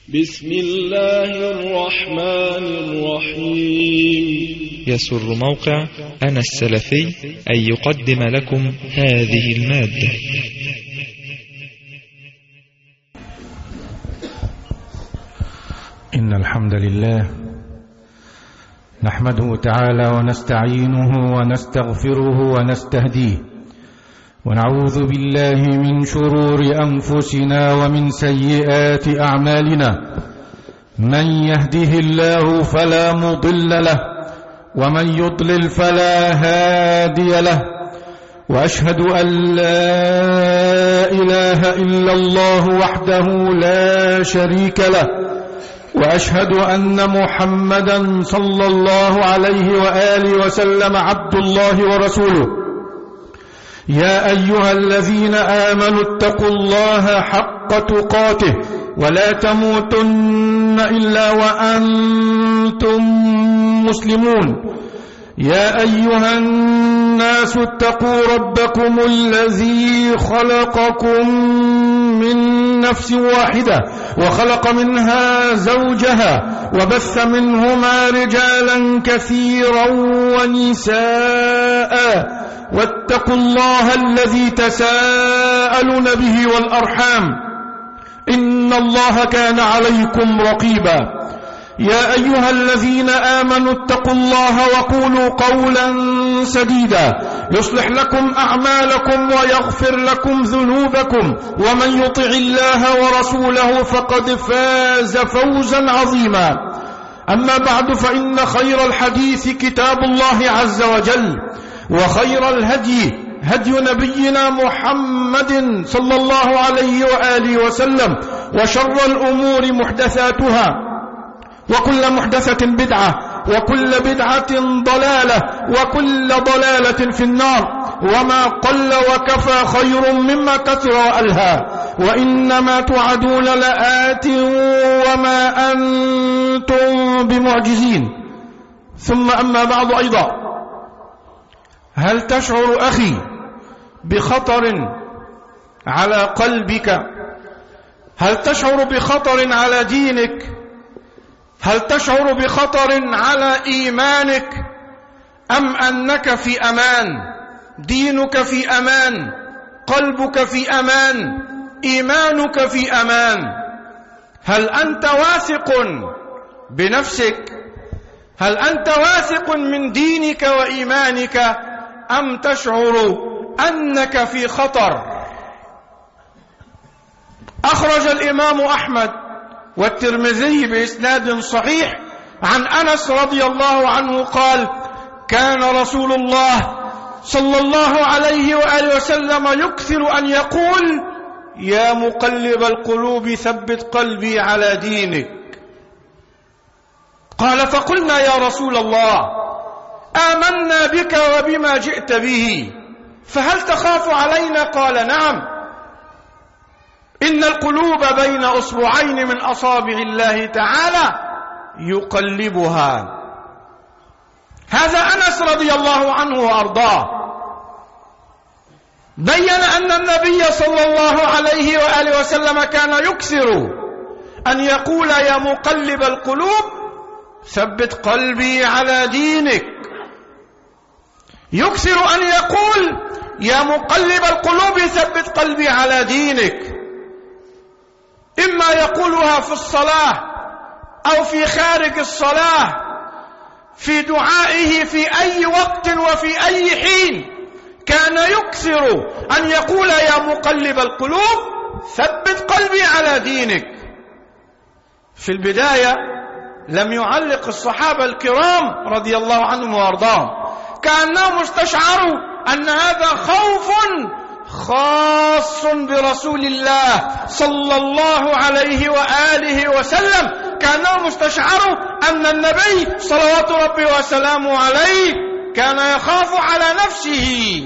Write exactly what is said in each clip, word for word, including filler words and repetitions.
بسم الله الرحمن الرحيم. يسر موقع أنا السلفي أن يقدم لكم هذه المادة. إن الحمد لله نحمده تعالى ونستعينه ونستغفره ونستهديه، ونعوذ بالله من شرور أنفسنا ومن سيئات أعمالنا. من يهده الله فلا مضل له، ومن يضلل فلا هادي له، وأشهد أن لا إله إلا الله وحده لا شريك له، وأشهد أن محمدا صلى الله عليه وآله وسلم عبد الله ورسوله. يا أيها الذين آمنوا اتقوا الله حق تقاته ولا تموتن إلا وأنتم مسلمون. يا أيها الناس اتقوا ربكم الذي خلقكم من نفس واحدة وخلق منها زوجها وبث منهما رجالا كثيرا ونساء، واتقوا الله الذي تساءلون به والأرحام إن الله كان عليكم رقيبا. يا أيها الذين آمنوا اتقوا الله وقولوا قولا سديدا يصلح لكم أعمالكم ويغفر لكم ذنوبكم، ومن يطع الله ورسوله فقد فاز فوزا عظيما. أما بعد، فإن خير الحديث كتاب الله عز وجل، وخير الهدي هدي نبينا محمد صلى الله عليه وآله وسلم، وشر الأمور محدثاتها، وكل محدثة بدعة، وكل بدعة ضلالة، وكل ضلالة في النار. وما قل وكفى خير مما كثر وألهى، وإنما توعدون لآت وما أنتم بمعجزين. ثم أما بعد أيضا، هل تشعر أخي بخطر على قلبك؟ هل تشعر بخطر على دينك؟ هل تشعر بخطر على إيمانك؟ أم أنك في أمان؟ دينك في أمان، قلبك في أمان، إيمانك في أمان. هل أنت واثق بنفسك؟ هل أنت واثق من دينك وإيمانك، أم تشعر أنك في خطر؟ أخرج الإمام أحمد والترمذي بإسناد صحيح عن أنس رضي الله عنه قال: كان رسول الله صلى الله عليه وآله وسلم يكثر أن يقول: يا مقلب القلوب ثبت قلبي على دينك. قال: فقلنا يا رسول الله آمنا بك وبما جئت به، فهل تخاف علينا؟ قال: نعم، إن القلوب بين أصبعين من أصابع الله تعالى يقلبها. هذا أنس رضي الله عنه وأرضاه بين أن النبي صلى الله عليه وآله وسلم كان يكثر أن يقول: يا مقلب القلوب ثبت قلبي على دينك. يكثر أن يقول: يا مقلب القلوب ثبت قلبي على دينك. إما يقولها في الصلاة أو في خارج الصلاة، في دعائه في أي وقت وفي أي حين كان يكثر أن يقول: يا مقلب القلوب ثبت قلبي على دينك. في البداية لم يعلق الصحابة الكرام رضي الله عنهم وارضاهم، كأنهم استشعروا أن هذا خوف خاص برسول الله صلى الله عليه وآله وسلم. كانوا مستشعروا أن النبي صلوات ربي وسلامه عليه كان يخاف على نفسه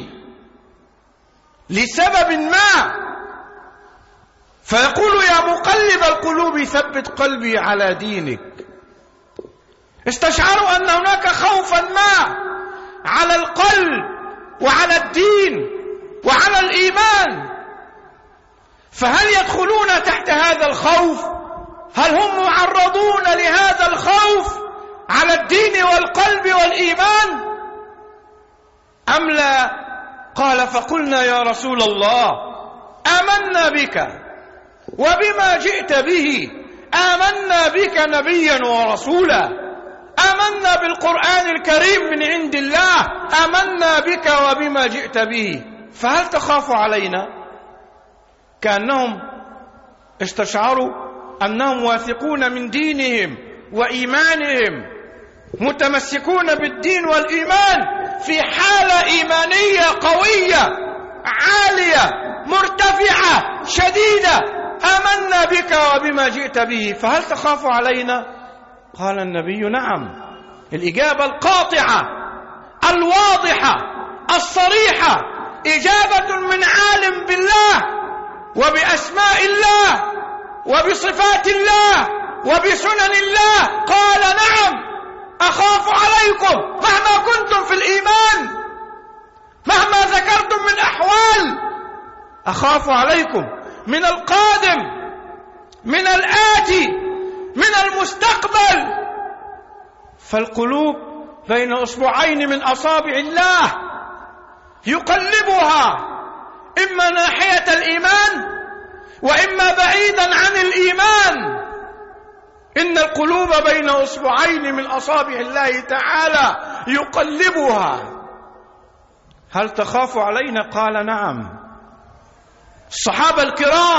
لسبب ما، فيقول: يا مقلب القلوب ثبت قلبي على دينك. استشعروا أن هناك خوفا ما على القلب وعلى الدين وعلى الإيمان، فهل يدخلون تحت هذا الخوف هل هم معرضون لهذا الخوف على الدين والقلب والإيمان أم لا؟ قال فقلنا يا رسول الله آمنا بك وبما جئت به، آمنا بك نبيا ورسولا، آمنا بالقرآن الكريم من عند الله، آمنا بك وبما جئت به، فهل تخاف علينا؟ كأنهم استشعروا أنهم واثقون من دينهم وإيمانهم، متمسكون بالدين والإيمان في حالة إيمانية قوية عالية مرتفعة شديدة، آمنا بك وبما جئت به، فهل تخاف علينا؟ قال النبي نعم. الإجابة القاطعة الواضحة الصريحة، إجابة من عالم بالله وبأسماء الله وبصفات الله وبسنن الله، قال نعم أخاف عليكم مهما كنتم في الإيمان، مهما ذكرتم من أحوال، أخاف عليكم من القادم، من الآتي، من المستقبل. فالقلوب بين أصبعين من أصابع الله يقلبها إما ناحية الإيمان وإما بعيدا عن الإيمان. إن القلوب بين أصبعين من أصابع الله تعالى يقلبها. هل تخاف علينا؟ قال نعم. الصحابة الكرام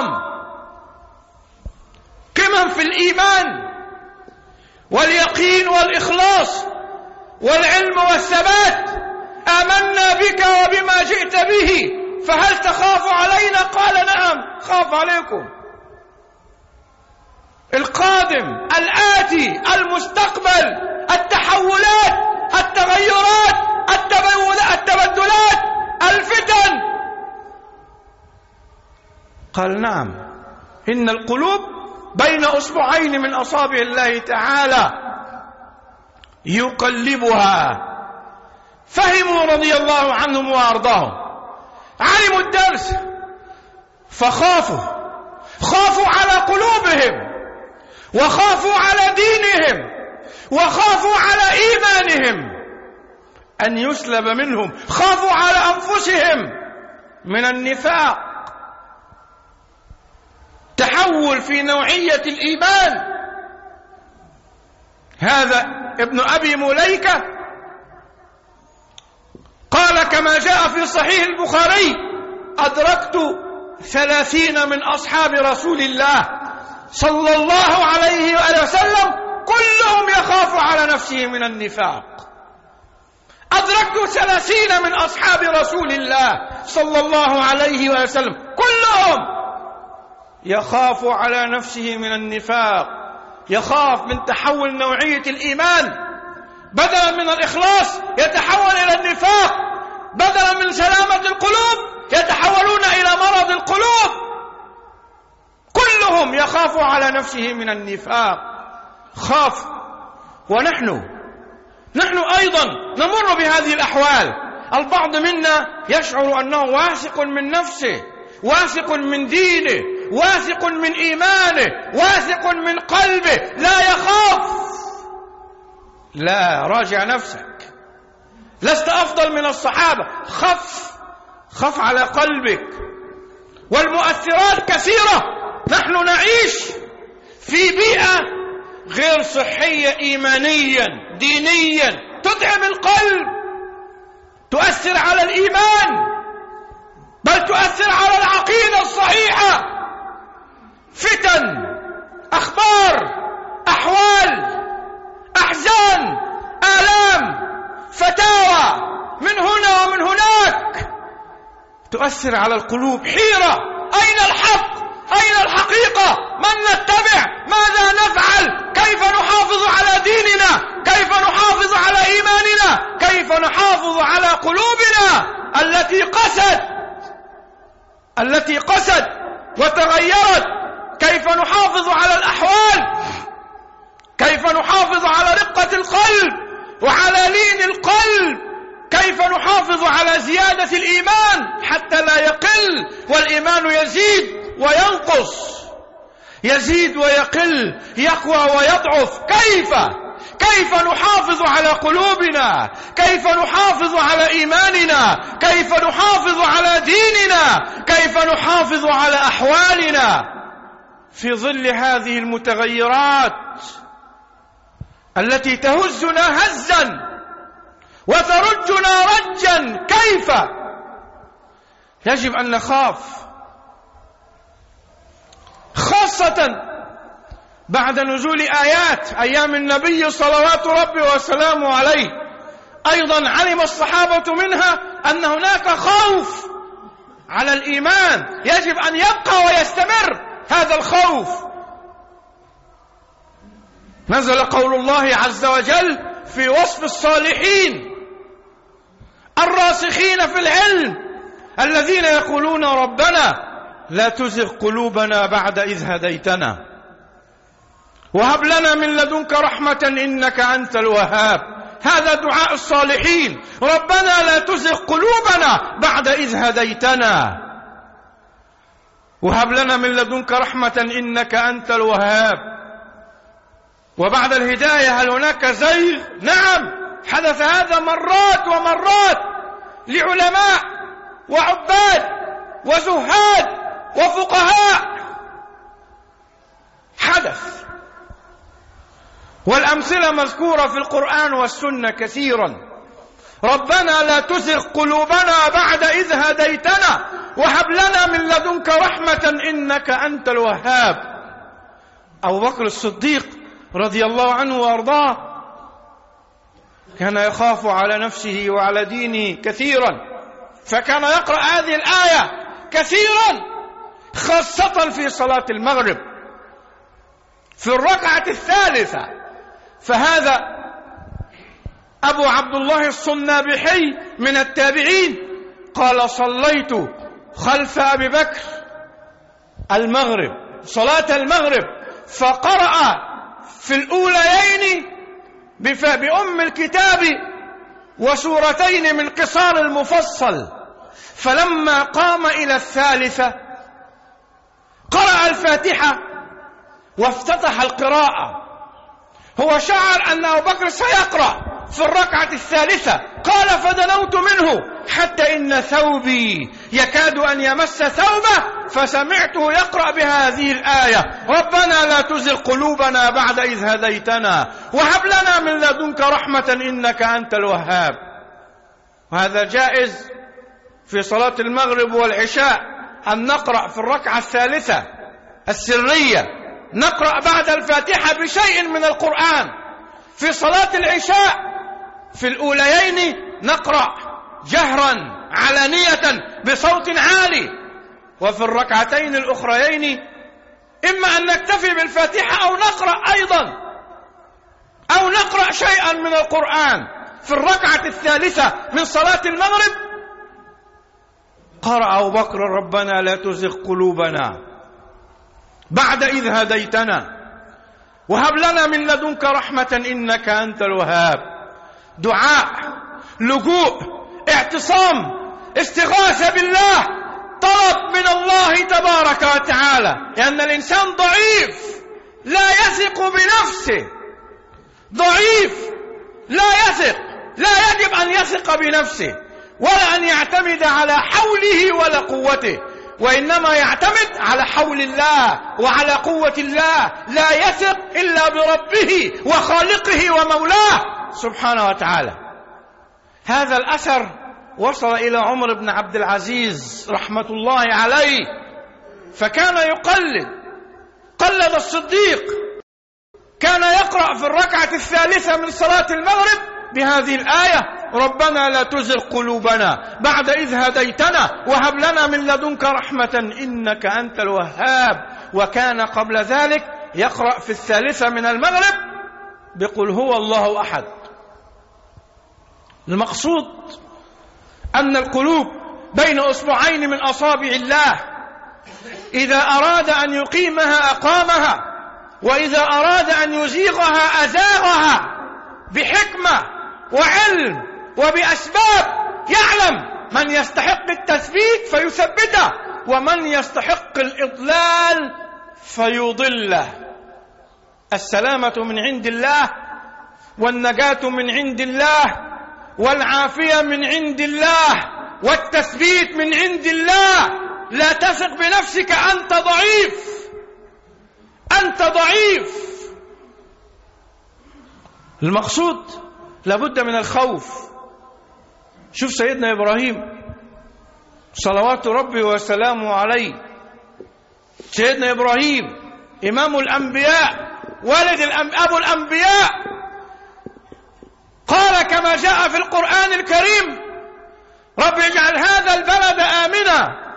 قمم في الإيمان واليقين والإخلاص والعلم والثبات، آمنا بك وبما جئت به، فهل تخاف علينا؟ قال نعم خاف عليكم. القادم، الآتي، المستقبل، التحولات، التغيرات، التبدلات، الفتن. قال نعم، إن القلوب بين أصبعين من أصابع الله تعالى يقلبها. فهموا رضي الله عنهم وأرضاهم، علموا الدرس فخافوا، خافوا على قلوبهم وخافوا على دينهم وخافوا على إيمانهم أن يسلب منهم، خافوا على أنفسهم من النفاق، تحول في نوعية الإيمان. هذا ابن أبي مليكة قال كما جاء في صحيح البخاري: أدركت ثلاثين من أصحاب رسول الله صلى الله عليه وآله وسلم كلهم يخاف على نفسه من النفاق. أدركت ثلاثين من أصحاب رسول الله صلى الله عليه وآله وسلم كلهم يخاف على نفسه من النفاق، يخاف من تحول نوعية الإيمان، بدلا من الإخلاص يتحول إلى النفاق، بدلا من سلامة القلوب يتحولون إلى مرض القلوب. كلهم يخاف على نفسه من النفاق، خاف. ونحن نحن أيضا نمر بهذه الأحوال. البعض منا يشعر أنه واثق من نفسه، واثق من دينه، واثق من إيمانه، واثق من قلبه، لا يخاف. لا، راجع نفسك، لست أفضل من الصحابة. خف خف على قلبك. والمؤثرات كثيرة. نحن نعيش في بيئة غير صحية إيمانيا دينيا، تتعب القلب، تؤثر على الإيمان، بل تؤثر على العقيدة الصحيحة. فتن، أخبار، أحوال، أحزان، آلام، فتاوى من هنا ومن هناك تؤثر على القلوب. حيرة، أين الحق؟ أين الحقيقة؟ من نتبع؟ ماذا نفعل؟ كيف نحافظ على ديننا؟ كيف نحافظ على إيماننا؟ كيف نحافظ على قلوبنا التي قست التي قست وتغيرت؟ كيف نحافظ على الأحوال؟ كيف نحافظ على رقة القلب وعلى لين القلب؟ كيف نحافظ على زيادة الإيمان حتى لا يقل والإيمان يزيد وينقص؟ يزيد ويقل، يقوى ويضعف. كيف كيف نحافظ على قلوبنا؟ كيف نحافظ على إيماننا؟ كيف نحافظ على ديننا؟ كيف نحافظ على أحوالنا في ظل هذه المتغيرات التي تهزنا هزا وترجنا رجا؟ كيف؟ يجب أن نخاف، خاصة بعد نزول آيات أيام النبي صلوات ربي وسلامه عليه. أيضا علم الصحابة منها أن هناك خوف على الإيمان، يجب أن يبقى ويستمر هذا الخوف. نزل قول الله عز وجل في وصف الصالحين الراسخين في العلم الذين يقولون ربنا لا تزغ قلوبنا بعد إذ هديتنا وهب لنا من لدنك رحمة إنك أنت الوهاب. هذا دعاء الصالحين، ربنا لا تزغ قلوبنا بعد إذ هديتنا وهب لنا من لدنك رحمة إنك أنت الوهاب. وبعد الهداية هل هناك زيغ؟ نعم، حدث هذا مرات ومرات لعلماء وعباد وزهاد وفقهاء، حدث، والأمثلة مذكورة في القرآن والسنة كثيرا. ربنا لا تزغ قلوبنا بعد إذ هديتنا وهب لنا من لدنك رحمة إنك أنت الوهاب. أبو بكر الصديق رضي الله عنه وأرضاه كان يخاف على نفسه وعلى دينه كثيرا، فكان يقرأ هذه الآية كثيرا، خاصة في صلاة المغرب في الركعة الثالثة. فهذا أبو عبد الله الصنابحي من التابعين قال صليت خلف أبي بكر المغرب، صلاة المغرب، فقرأ في الأوليين بأم الكتاب وسورتين من قصار المفصل، فلما قام إلى الثالثة قرأ الفاتحة وافتتح القراءة. هو شعر أن أبو بكر سيقرأ في الركعة الثالثة، قال فدنوت منه حتى إن ثوبي يكاد أن يمس ثوبه فسمعته يقرأ بهذه الآية ربنا لا تزغ قلوبنا بعد إذ هديتنا وهب لنا من لدنك رحمة إنك أنت الوهاب. وهذا جائز في صلاة المغرب والعشاء أن نقرأ في الركعة الثالثة السرية، نقرأ بعد الفاتحة بشيء من القرآن. في صلاة العشاء في الأوليين نقرأ جهرا علانية بصوت عالي، وفي الركعتين الأخريين إما أن نكتفي بالفاتحة أو نقرأ أيضا أو نقرأ شيئا من القرآن. في الركعة الثالثة من صلاة المغرب قرأ أبو بكر ربنا لا تزغ قلوبنا بعد إذ هديتنا وهب لنا من لدنك رحمة إنك أنت الوهاب. دعاء، لجوء، اعتصام، استغاثة بالله، طلب من الله تبارك وتعالى، لأن الإنسان ضعيف لا يثق بنفسه، ضعيف لا يثق، لا يجب أن يثق بنفسه ولا أن يعتمد على حوله ولا قوته، وإنما يعتمد على حول الله وعلى قوة الله، لا يثق إلا بربه وخالقه ومولاه سبحانه وتعالى. هذا الأثر وصل إلى عمر بن عبد العزيز رحمة الله عليه، فكان يقلد قلد الصديق، كان يقرأ في الركعة الثالثة من صلاة المغرب بهذه الآية ربنا لا تزغ قلوبنا بعد إذ هديتنا وهب لنا من لدنك رحمة إنك أنت الوهاب. وكان قبل ذلك يقرأ في الثالثة من المغرب بقل هو الله أحد. المقصود أن القلوب بين أصبعين من أصابع الله، إذا أراد أن يقيمها أقامها، وإذا أراد أن يزيغها أزاغها بحكمة وعلم وبأسباب. يعلم من يستحق التثبيت فيثبته، ومن يستحق الإضلال فيضله. السلامة من عند الله، والنجاة من عند الله، والعافية من عند الله، والتثبيت من عند الله. لا تثق بنفسك، أنت ضعيف، أنت ضعيف. المقصود لابد من الخوف. شوف سيدنا إبراهيم صلوات ربي وسلامه عليه، سيدنا إبراهيم إمام الأنبياء، والد الأنب... أبو الأنبياء، قال كما جاء في القرآن الكريم: رب اجعل هذا البلد آمنا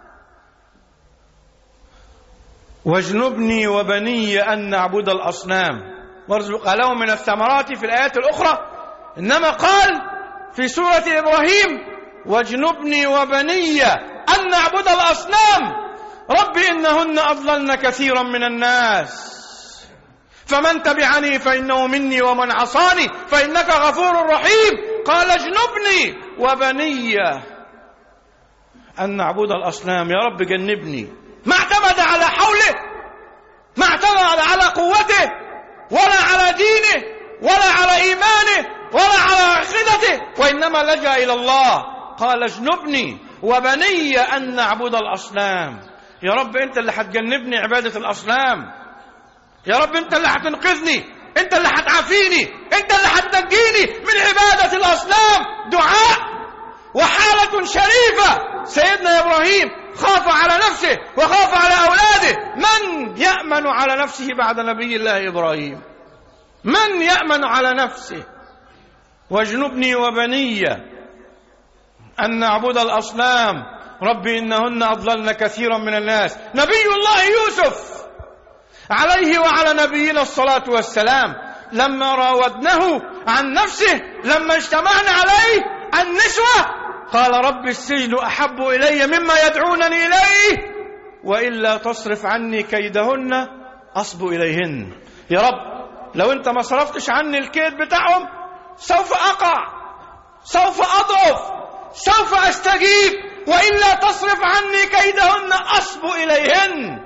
واجنبني وبني أن نعبد الأصنام وارزق لهم من الثمرات في الآيات الأخرى. إنما قال في سورة إبراهيم: واجنبني وبني أن نعبد الأصنام رب إنهن أضللن كثيرا من الناس فمن تبعني فإنه مني ومن عصاني فإنك غفور رحيم. قال: اجنبني وبني أن نعبد الأصنام، يا رب جنبني. ما اعتمد على حوله، ما اعتمد على قوته، ولا على دينه، ولا على إيمانه، ولا على عقيدته، وإنما لجأ إلى الله. قال: اجنبني وبني أن نعبد الأصنام. يا رب أنت اللي هتجنبني عبادة الأصنام، يا رب أنت اللي هتنقذني، أنت اللي هتعافيني، أنت اللي هتنجيني من عبادة الأصنام. دعاء وحالة شريفة. سيدنا إبراهيم خاف على نفسه وخاف على أولاده. من يأمن على نفسه بعد نبي الله إبراهيم؟ من يأمن على نفسه؟ واجنبني وبني أن نعبد الأصنام ربي إنهن أضللن كثيرا من الناس. نبي الله يوسف عليه وعلى نبينا الصلاة والسلام لما راودنه عن نفسه، لما اجتمعنا عليه النسوة، قال: رب السجن أحب إلي مما يدعونني إليه وإلا تصرف عني كيدهن أصب إليهن. يا رب لو أنت ما صرفتش عني الكيد بتاعهم سوف أقع، سوف أضعف، سوف أستجيب، وإلا تصرف عني كيدهن أصب إليهن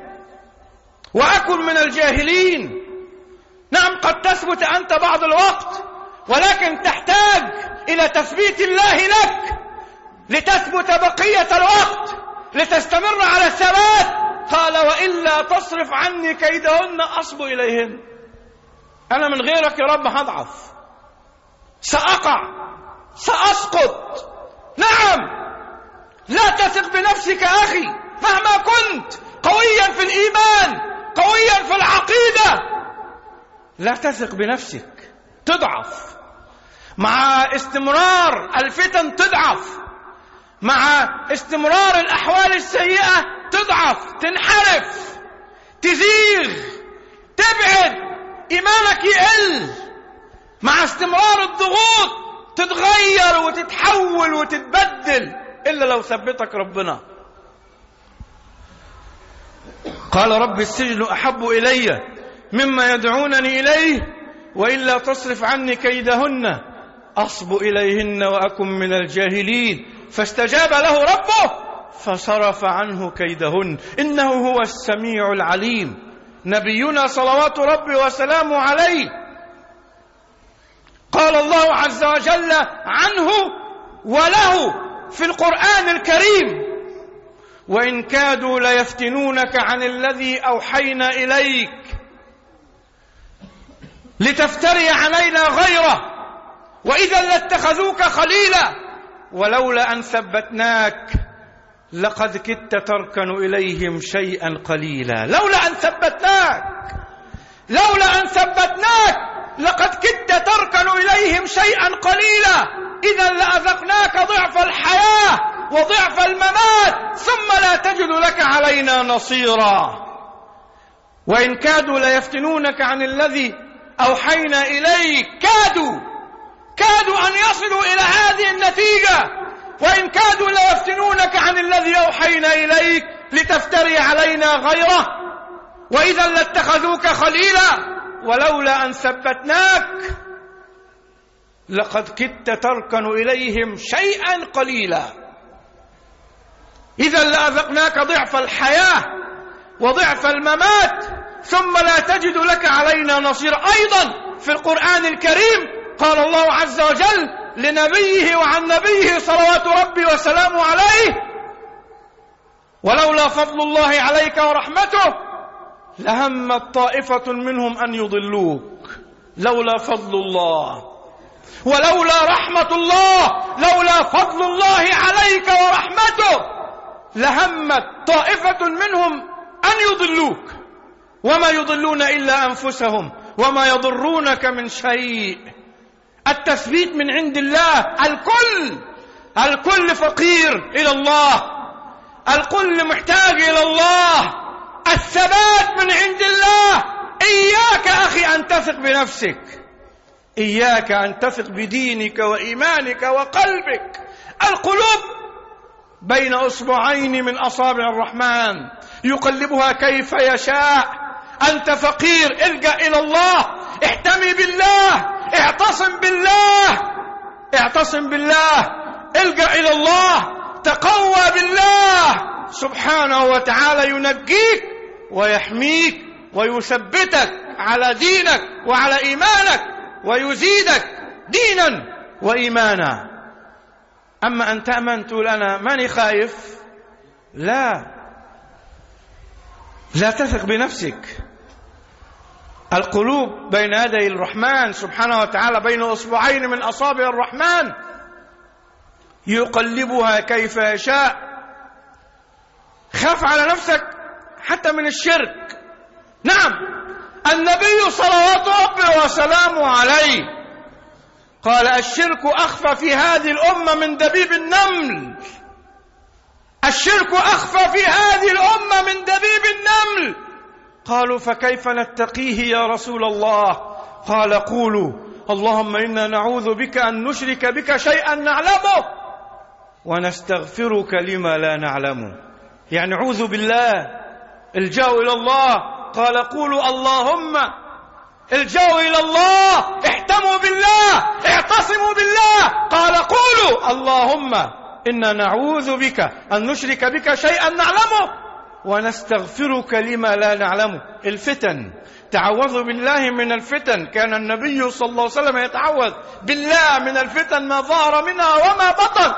وأكن من الجاهلين. نعم قد تثبت أنت بعض الوقت، ولكن تحتاج إلى تثبيت الله لك لتثبت بقية الوقت، لتستمر على الثبات. قال: وإلا تصرف عني كيدهن أصب إليهن. أنا من غيرك يا رب هضعف، سأقع، سأسقط. نعم، لا تثق بنفسك أخي مهما كنت قويا في الإيمان، قويا في العقيدة. لا تثق بنفسك، تضعف مع استمرار الفتن، تضعف مع استمرار الأحوال السيئة، تضعف، تنحرف، تزيغ، تبعد، إيمانك يقل. مع استمرار الضغوط تتغير وتتحول وتتبدل، إلا لو ثبتك ربنا. قال: رب السجن أحب إلي مما يدعونني إليه وإلا تصرف عني كيدهن أصب إليهن وأكن من الجاهلين. فاستجاب له ربه فصرف عنه كيدهن إنه هو السميع العليم. نبينا صلوات ربي وسلامه عليه قال الله عز وجل عنه وله في القرآن الكريم: وإن كادوا ليفتنونك عن الذي أوحينا إليك لتفتري علينا غيره وإذا لاتخذوك خليلا ولولا أن ثبتناك لقد كدت تركن إليهم شيئا قليلا. لولا أن ثبتناك لولا أن ثبتناك لقد كدت تركن إليهم شيئا قليلا، إذا لأذقناك ضعف الحياة وضعف الممات ثم لا تجد لك علينا نصيرا. وإن كادوا ليفتنونك عن الذي أوحينا إليك، كادوا كادوا أن يصلوا إلى هذه النتيجة. وإن كادوا ليفتنونك عن الذي أوحينا إليك لتفتري علينا غيره وإذا لاتخذوك خليلا ولولا أن ثبتناك لقد كدت تركن إليهم شيئا قليلا، إذا لأذقناك ضعف الحياة وضعف الممات ثم لا تجد لك علينا نصير. أيضا في القرآن الكريم قال الله عز وجل لنبيه وعن نبيه صلوات ربي وسلامه عليه: ولولا فضل الله عليك ورحمته لهمت طائفة منهم أن يضلوك. لولا فضل الله، ولولا رحمة الله، لولا فضل الله عليك ورحمته لهمت طائفة منهم أن يضلوك، وما يضلون إلا أنفسهم وما يضرونك من شيء. التثبيت من عند الله. الكل الكل فقير إلى الله، الكل محتاج إلى الله. الثبات من عند الله. إياك أخي أن تثق بنفسك، إياك أن تثق بدينك وإيمانك وقلبك. القلوب بين أصبعين من أصابع الرحمن يقلبها كيف يشاء. أنت فقير، الجأ إلى الله، احتمي بالله، اعتصم بالله، اعتصم بالله، الجأ إلى الله، تقوى بالله سبحانه وتعالى. ينجيك ويحميك ويثبتك على دينك وعلى إيمانك ويزيدك دينا وإيمانا. أما أن تأمن تقول أنا ماني خايف، لا لا تثق بنفسك. القلوب بين يدي الرحمن سبحانه وتعالى، بين أصبعين من أصابع الرحمن يقلبها كيف يشاء. خاف على نفسك حتى من الشرك. نعم، النبي صلوات ربي وسلامه عليه قال: الشرك أخفى في هذه الأمة من دبيب النمل. الشرك أخفى في هذه الأمة من دبيب النمل. قالوا: فكيف نتقيه يا رسول الله؟ قال: قولوا اللهم إنا نعوذ بك أن نشرك بك شيئا نعلمه ونستغفرك لما لا نعلمه. يعني عوذ بالله، الجأوا إلى الله. قال: قولوا اللهم، الجأوا إلى الله، احتموا بالله، اعتصموا بالله. قال: قولوا اللهم إنا نعوذ بك أن نشرك بك شيئا نعلمه ونستغفرك لما لا نعلمه. الفتن، تعوذوا بالله من الفتن. كان النبي صلى الله عليه وسلم يتعوذ بالله من الفتن ما ظهر منها وما بطن.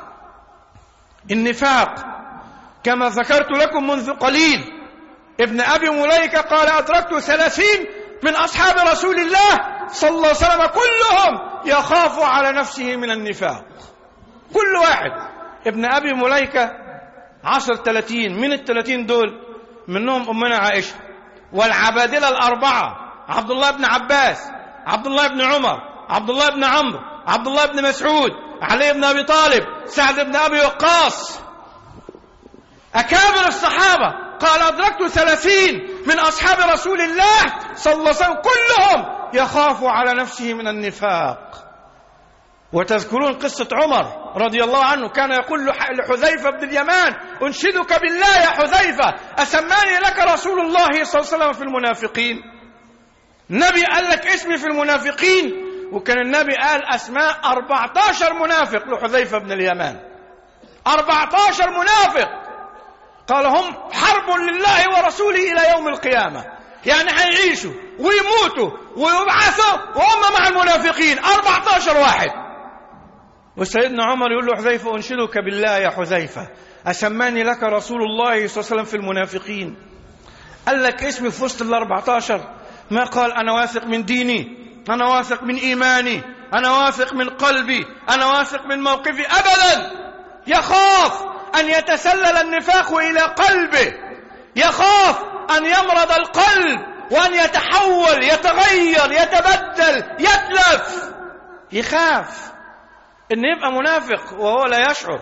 النفاق كما ذكرت لكم منذ قليل، ابن أبي مليكة قال: أدركت ثلاثين من أصحاب رسول الله صلى الله عليه وسلم كلهم يخاف على نفسه من النفاق. كل واحد. ابن أبي مليكة عشر ثلاثين. من الثلاثين دول منهم أمنا عائشة، والعبادلة الأربعة: عبد الله بن عباس، عبد الله بن عمر، عبد الله بن عمرو، عبد الله بن مسعود، علي بن أبي طالب، سعد بن أبي وقاص، أكابر الصحابة. قال: أدركت ثلاثين من أصحاب رسول الله صلى الله عليه وسلم كلهم يخاف على نفسه من النفاق. وتذكرون قصة عمر رضي الله عنه، كان يقول لحذيفة بن اليمان: أنشدك بالله يا حذيفة، أسماني لك رسول الله صلى الله عليه وسلم في المنافقين؟ النبي قال لك اسمي في المنافقين، وكان النبي قال أسماء أربعة عشر منافق لحذيفة بن اليمان. أربعة عشر منافق. قال: هم حرب لله ورسوله إلى يوم القيامة، يعني هيعيشوا ويموتوا ويبعثوا وهم مع المنافقين أربعة عشر واحد. وسيدنا عمر يقول له: حذيفة أنشدك بالله يا حذيفة، أسماني لك رسول الله صلى الله عليه وسلم في المنافقين؟ قال لك اسمي في وسط الأربعة عشر؟ ما قال أنا واثق من ديني، أنا واثق من إيماني، أنا واثق من قلبي، أنا واثق من موقفي. أبدا. يخاف أن يتسلل النفاق إلى قلبه، يخاف أن يمرض القلب وأن يتحول، يتغير، يتبدل، يتلف. يخاف أن يبقى منافق وهو لا يشعر،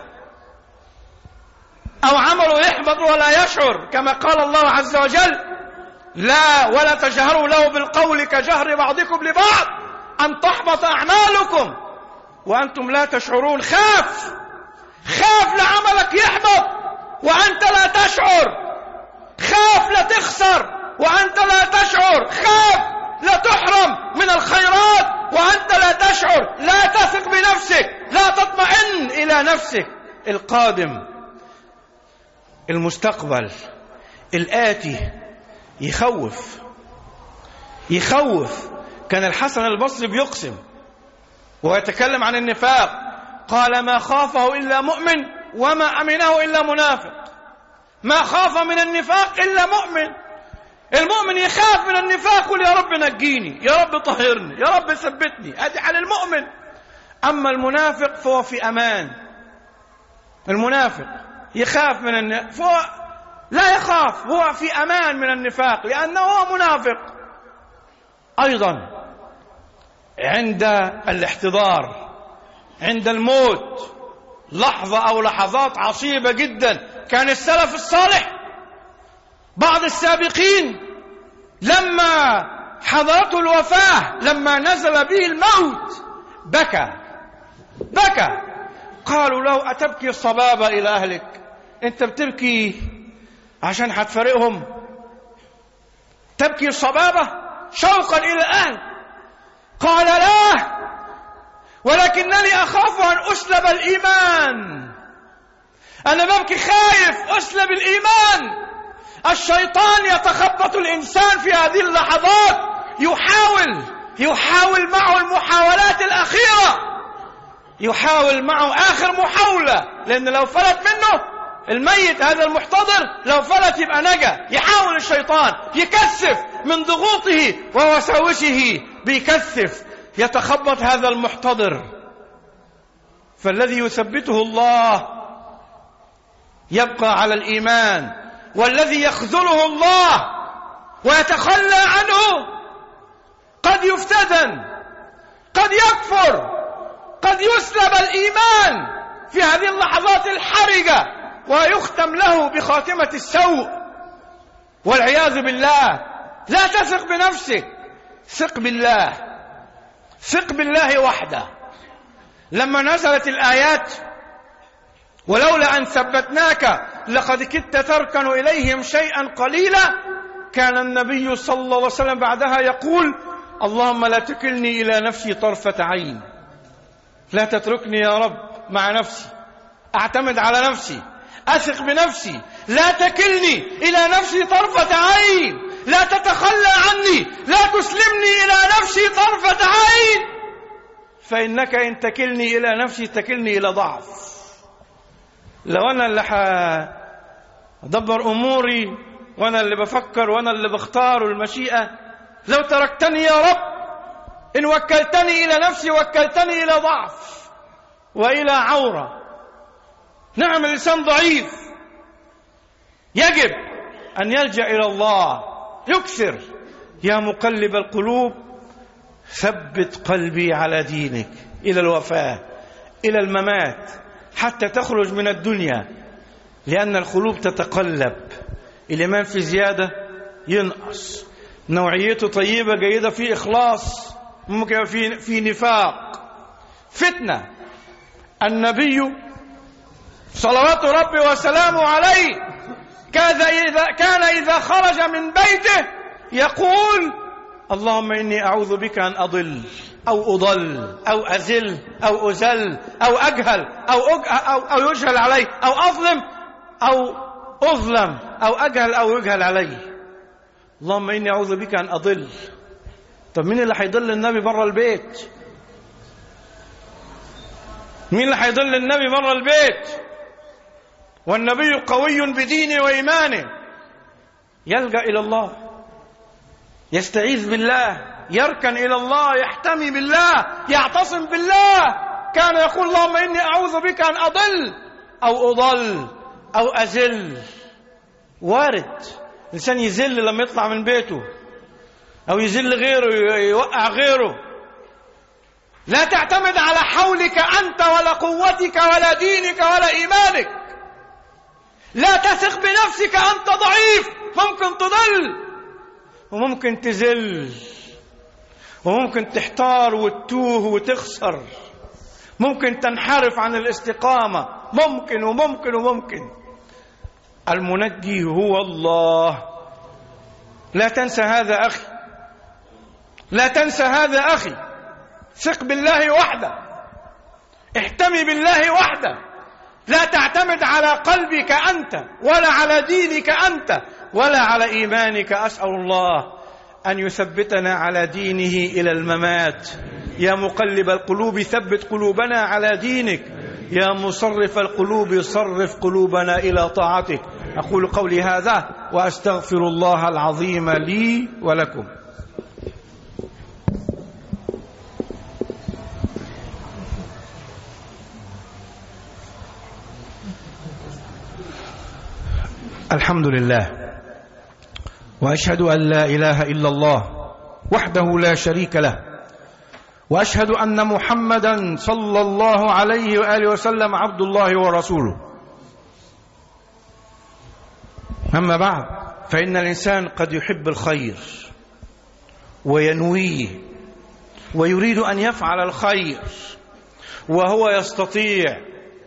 أو عمله يحبط ولا يشعر، كما قال الله عز وجل: لا ولا تجهروا له بالقول كجهر بعضكم لبعض أن تحبط أعمالكم وأنتم لا تشعرون. خاف خاف لعملك يحبط وأنت لا تشعر، خاف لا تخسر وأنت لا تشعر، خاف لا تحرم من الخيرات وأنت لا تشعر. لا تثق بنفسك، لا تطمئن إلى نفسك. القادم، المستقبل، الآتي يخوف يخوف. كان الحسن البصري بيقسم ويتكلم عن النفاق، قال: ما خافه إلا مؤمن وما أمنه إلا منافق. ما خاف من النفاق إلا مؤمن. المؤمن يخاف من النفاق، يقول: يا رب نجيني، يا رب طهرني، يا رب ثبتني. هذه على المؤمن. أما المنافق فهو في أمان. المنافق يخاف من النفاق، فهو لا يخاف، هو في أمان من النفاق لأنه هو منافق. أيضا عند الاحتضار، عند الموت، لحظة أو لحظات عصيبة جدا. كان السلف الصالح بعض السابقين لما حضرته الوفاة، لما نزل به الموت، بكى بكى قالوا له: أتبكي الصبابة إلى أهلك؟ أنت بتبكي عشان هتفارقهم؟ تبكي الصبابة شوقا إلى الأهل؟ قال: لا، ولكنني أخاف أن أسلب الإيمان. أنا ببكي خايف أسلب الإيمان. الشيطان يتخبط الإنسان في هذه اللحظات، يحاول يحاول معه المحاولات الأخيرة، يحاول معه آخر محاولة، لأن لو فلت منه الميت هذا المحتضر، لو فلت يبقى نجا. يحاول الشيطان يكثف من ضغوطه ووساوسه، بيكثف يتخبط هذا المحتضر. فالذي يثبته الله يبقى على الإيمان، والذي يخذله الله ويتخلى عنه قد يفتتن، قد يكفر، قد يسلب الإيمان في هذه اللحظات الحرجة، ويختم له بخاتمة السوء والعياذ بالله. لا تثق بنفسك، ثق بالله، ثق بالله وحده. لما نزلت الآيات: ولولا أن ثبتناك لقد كدت تركن إليهم شيئا قليلا، كان النبي صلى الله عليه وسلم بعدها يقول: اللهم لا تكلني إلى نفسي طرفة عين. لا تتركني يا رب مع نفسي، أعتمد على نفسي، أثق بنفسي، لا تكلني إلى نفسي طرفة عين، لا تتخلى عني، لا تسلمني إلى نفسي طرفة عين، فإنك إن تكلني إلى نفسي تكلني إلى ضعف. لو أنا اللي هدبر أموري وأنا اللي بفكر وأنا اللي بختار المشيئة، لو تركتني يا رب، إن وكلتني إلى نفسي وكلتني إلى ضعف وإلى عورة. نعم، الإنسان ضعيف، يجب أن يلجأ إلى الله، يكثر: يا مقلب القلوب ثبت قلبي على دينك، إلى الوفاة، إلى الممات، حتى تخرج من الدنيا، لأن القلوب تتقلب. الإيمان في زيادة ينقص، نوعيته طيبة جيدة، في إخلاص، ممكن في في نفاق، فتنة. النبي صلوات ربي وسلامه عليه كان إذا كان إذا خرج من بيته يقول: اللهم إني أعوذ بك أن أضل أو أضل أو أزل أو أزل أو أجهل أو أو أو يجهل علي أو أظلم أو أظلم أو أجهل أو يجهل علي. اللهم إني أعوذ بك أن أضل. طب مين اللي هيضل النبي بره البيت؟ مين اللي هيضل النبي بره البيت؟ والنبي قوي بدينه وإيمانه، يلجأ إلى الله، يستعيذ بالله، يركن إلى الله، يحتمي بالله، يعتصم بالله. كان يقول: اللهم إني أعوذ بك أن أضل أو أضل أو أزل. وارد الإنسان يزل لما يطلع من بيته، أو يزل غيره، يوقع غيره. لا تعتمد على حولك أنت ولا قوتك ولا دينك ولا إيمانك. لا تثق بنفسك، أنت ضعيف، ممكن تضل وممكن تزل وممكن تحتار وتتوه وتخسر، ممكن تنحرف عن الاستقامة، ممكن وممكن وممكن. المنجي هو الله. لا تنسى هذا أخي، لا تنسى هذا أخي. ثق بالله وحده، احتمي بالله وحده. لا تعتمد على قلبك أنت ولا على دينك أنت ولا على إيمانك. أسأل الله أن يثبتنا على دينه إلى الممات. يا مقلب القلوب ثبت قلوبنا على دينك. يا مصرف القلوب صرف قلوبنا إلى طاعتك. أقول قولي هذا وأستغفر الله العظيم لي ولكم. الحمد لله، وأشهد أن لا إله إلا الله وحده لا شريك له، وأشهد أن محمدا صلى الله عليه وآله وسلم عبد الله ورسوله. أما بعد، فإن الإنسان قد يحب الخير وينويه ويريد أن يفعل الخير وهو يستطيع،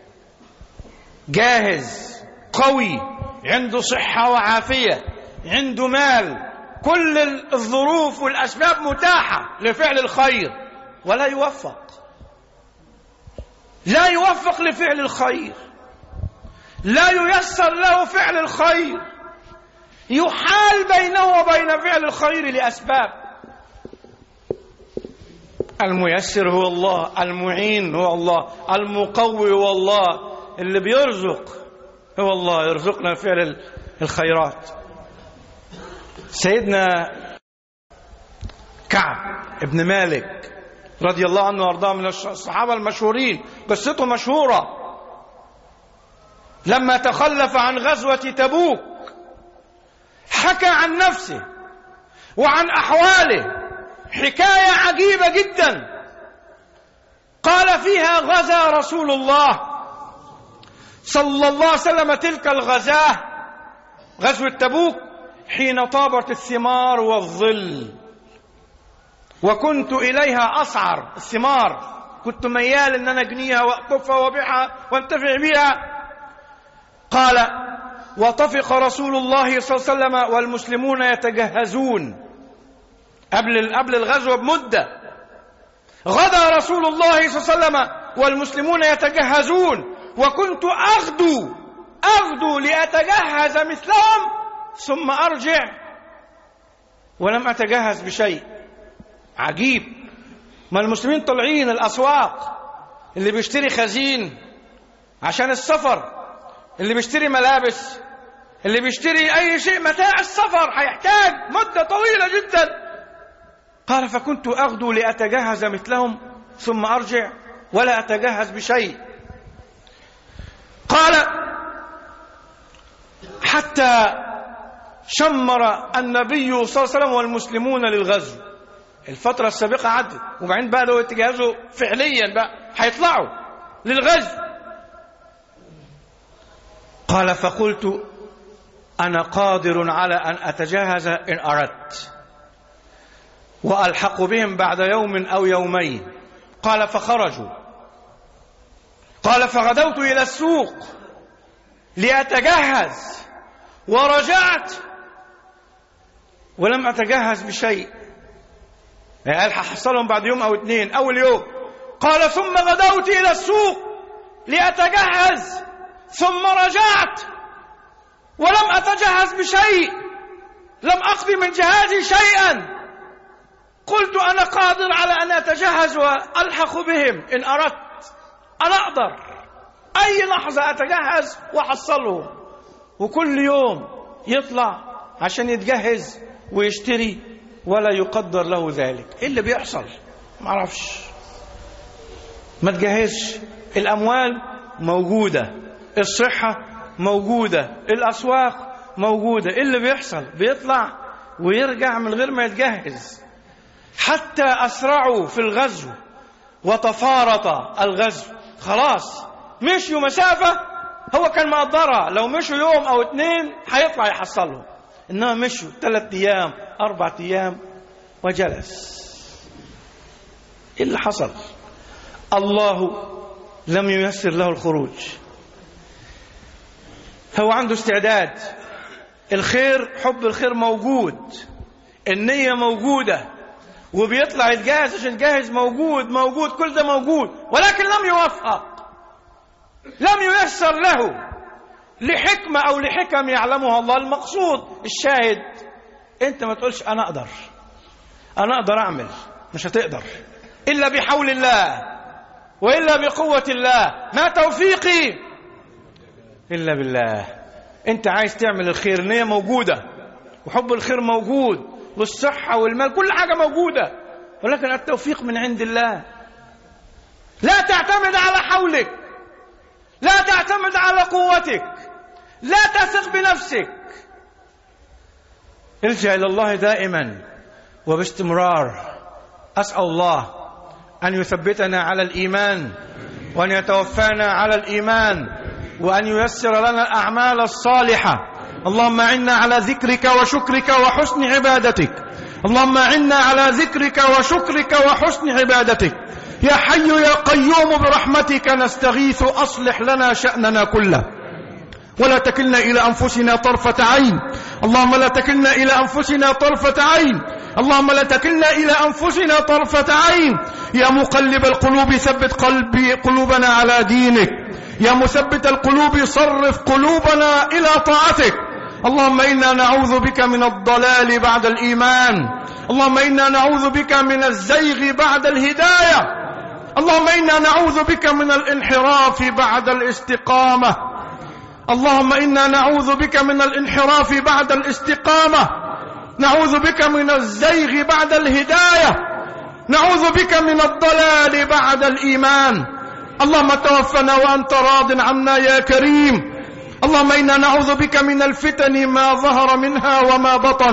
جاهز، قوي، عنده صحة وعافية، عنده مال، كل الظروف والأسباب متاحة لفعل الخير، ولا يوفق لا يوفق لفعل الخير، لا ييسر له فعل الخير، يحال بينه وبين فعل الخير لأسباب. الميسر هو الله، المعين هو الله، المقوي هو الله، اللي بيرزق هو الله، يرزقنا فعل الخيرات. سيدنا كعب ابن مالك رضي الله عنه وارضاه من الصحابة المشهورين، قصته مشهورة، لما تخلف عن غزوة تبوك حكى عن نفسه وعن أحواله حكاية عجيبة جدا، قال فيها: غزا رسول الله صلى الله عليه وسلم تلك الغزاة، غزوة تبوك، حين طابت الثمار والظل، وكنت إليها أسعر. الثمار كنت ميال أن أنا أجنيها وأقطفها وأبيعها وانتفع بها. قال: وطفق رسول الله صلى الله عليه وسلم والمسلمون يتجهزون قبل قبل الغزوة بمدة. غدا رسول الله صلى الله عليه وسلم والمسلمون يتجهزون، وكنت أغدو أغدو لأتجهز مثلهم ثم أرجع ولم أتجهز بشيء. عجيب، ما المسلمين طالعين الأسواق، اللي بيشتري خزين عشان السفر، اللي بيشتري ملابس، اللي بيشتري أي شيء متاع السفر هيحتاج مدة طويلة جدا. قال: فكنت أغدو لأتجهز مثلهم ثم أرجع ولا أتجهز بشيء. قال: حتى شمر النبي صلى الله عليه وسلم والمسلمون للغزو. الفترة السابقة عدت، وبعدين بقى لو يتجهزوا فعليا بقى هيطلعوا للغزو. قال: فقلت: أنا قادر على أن أتجهز إن أردت، وألحق بهم بعد يوم أو يومين. قال: فخرجوا. قال: فغدوت إلى السوق لأتجهز، ورجعت ولم أتجهز بشيء. يعني هحصلهم بعد يوم أو اثنين، أول يوم. قال: ثم غدوت إلى السوق لأتجهز، ثم رجعت ولم أتجهز بشيء، لم أقضي من جهازي شيئا. قلت: أنا قادر على أن أتجهز وألحق بهم إن أردت، أنا أقدر أي لحظة أتجهز وأحصلهم. وكل يوم يطلع عشان يتجهز ويشتري ولا يقدر له ذلك. إيه اللي بيحصل؟ معرفش، ما تجهزش. الأموال موجودة، الصحة موجودة، الأسواق موجودة. إيه اللي بيحصل؟ بيطلع ويرجع من غير ما يتجهز. حتى أسرعوا في الغزو وتفارط الغزو، خلاص مشوا مسافة هو كان مقدرها، لو مشوا يوم أو اتنين هيطلع يحصلهم، إنما مشوا ثلاث أيام أربع أيام وجلس. إيه اللي حصل؟ الله لم ييسر له الخروج. هو عنده استعداد، الخير، حب الخير موجود، النية موجودة، وبيطلع يتجهز عشان يتجهز، موجود موجود كل ده موجود، ولكن لم يوفق، لم ييسر له. لحكمة أو لحكم يعلمها الله. المقصود الشاهد أنت ما تقولش أنا أقدر أنا أقدر أعمل، مش هتقدر إلا بحول الله وإلا بقوة الله، ما توفيقي إلا بالله. أنت عايز تعمل الخير، النية موجودة وحب الخير موجود والصحة والمال، كل حاجة موجودة، ولكن التوفيق من عند الله. لا تعتمد على حولك، لا تعتمد على قوتك، لا تثق بنفسك. الجأ إلى الله دائما وباستمرار. أسأل الله أن يثبتنا على الإيمان وأن يتوفانا على الإيمان وأن ييسر لنا الأعمال الصالحة. اللهم أعنا على ذكرك وشكرك وحسن عبادتك. اللهم أعنا على ذكرك وشكرك وحسن عبادتك. يا حي يا قيوم برحمتك نستغيث، أصلح لنا شأننا كله ولا تكلنا إلى أنفسنا طرفة عين. اللهم لا تكلنا إلى أنفسنا طرفة عين. اللهم لا تكلنا إلى أنفسنا طرفة عين. يا مقلب القلوب ثبت قلبي قلوبنا على دينك. يا مثبت القلوب صرف قلوبنا إلى طاعتك. اللهم إنا نعوذ بك من الضلال بعد الإيمان. اللهم إنا نعوذ بك من الزيغ بعد الهداية. اللهم إنا نعوذ بك من الانحراف بعد الاستقامة. اللهم إنا نعوذ بك من الانحراف بعد الاستقامة. نعوذ بك من الزيغ بعد الهداية. نعوذ بك من الضلال بعد الإيمان. اللهم توفنا وأنت راض عنا يا كريم. اللهم إنا نعوذ بك من الفتن ما ظهر منها وما بطن.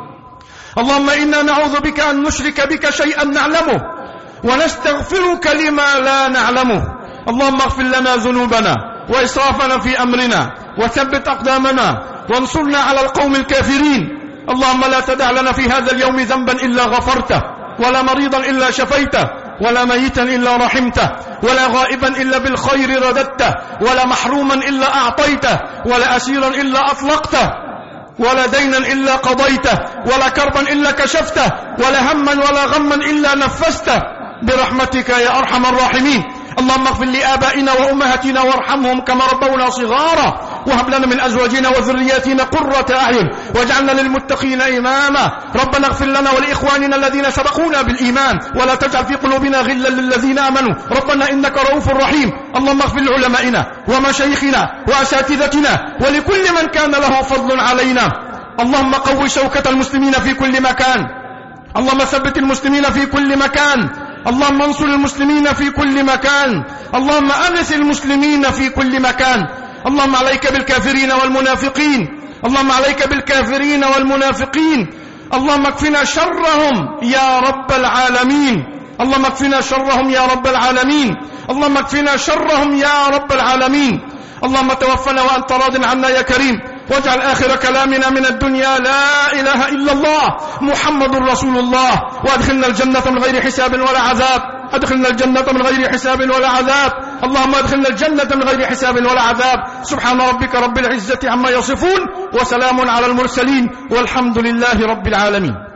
اللهم إنا نعوذ بك أن نشرك بك شيئا نعلمه ونستغفرك لما لا نعلمه. اللهم اغفر لنا ذنوبنا وإسرافنا في أمرنا وثبت أقدامنا وانصرنا على القوم الكافرين. اللهم لا تدع لنا في هذا اليوم ذنبا إلا غفرته، ولا مريضا إلا شفيته، ولا ميتا إلا رحمته، ولا غائبا إلا بالخير رددته، ولا محروما إلا أعطيته، ولا أسيرا إلا أطلقته، ولا دينا إلا قضيته، ولا كربا إلا كشفته، ولا هما ولا غما إلا نفسته برحمتك يا أرحم الراحمين. اللهم اغفر لآبائنا وأمهاتنا وارحمهم كما ربونا صغارا، وهب لنا من أزواجنا وذرياتنا قرة أعين واجعلنا للمتقين إماما. ربنا اغفر لنا ولإخواننا الذين سبقونا بالإيمان ولا تجعل في قلوبنا غلا للذين آمنوا ربنا إنك رؤوف رحيم. اللهم اغفر لعلمائنا ومشايخنا وأساتذتنا ولكل من كان له فضل علينا. اللهم قوي شوكة المسلمين في كل مكان. اللهم ثبت المسلمين في كل مكان. اللهم انصر المسلمين في كل مكان. اللهم أنس المسلمين في كل مكان. اللهم عليك بالكافرين والمنافقين. اللهم عليك بالكافرين والمنافقين. اللهم اكفنا شرهم يا رب العالمين. اللهم اكفنا شرهم يا رب العالمين. اللهم اكفنا شرهم يا رب العالمين. اللهم توفنا وأنت راض عنا يا كريم، واجعل آخر كلامنا من الدنيا لا إله إلا الله محمد رسول الله، وادخلنا الجنة من غير حساب ولا عذاب. أدخلنا الجنة من غير حساب ولا عذاب. اللهم أدخلنا الجنة من غير حساب ولا عذاب. سبحان ربك رب العزة عما يصفون، وسلام على المرسلين، والحمد لله رب العالمين.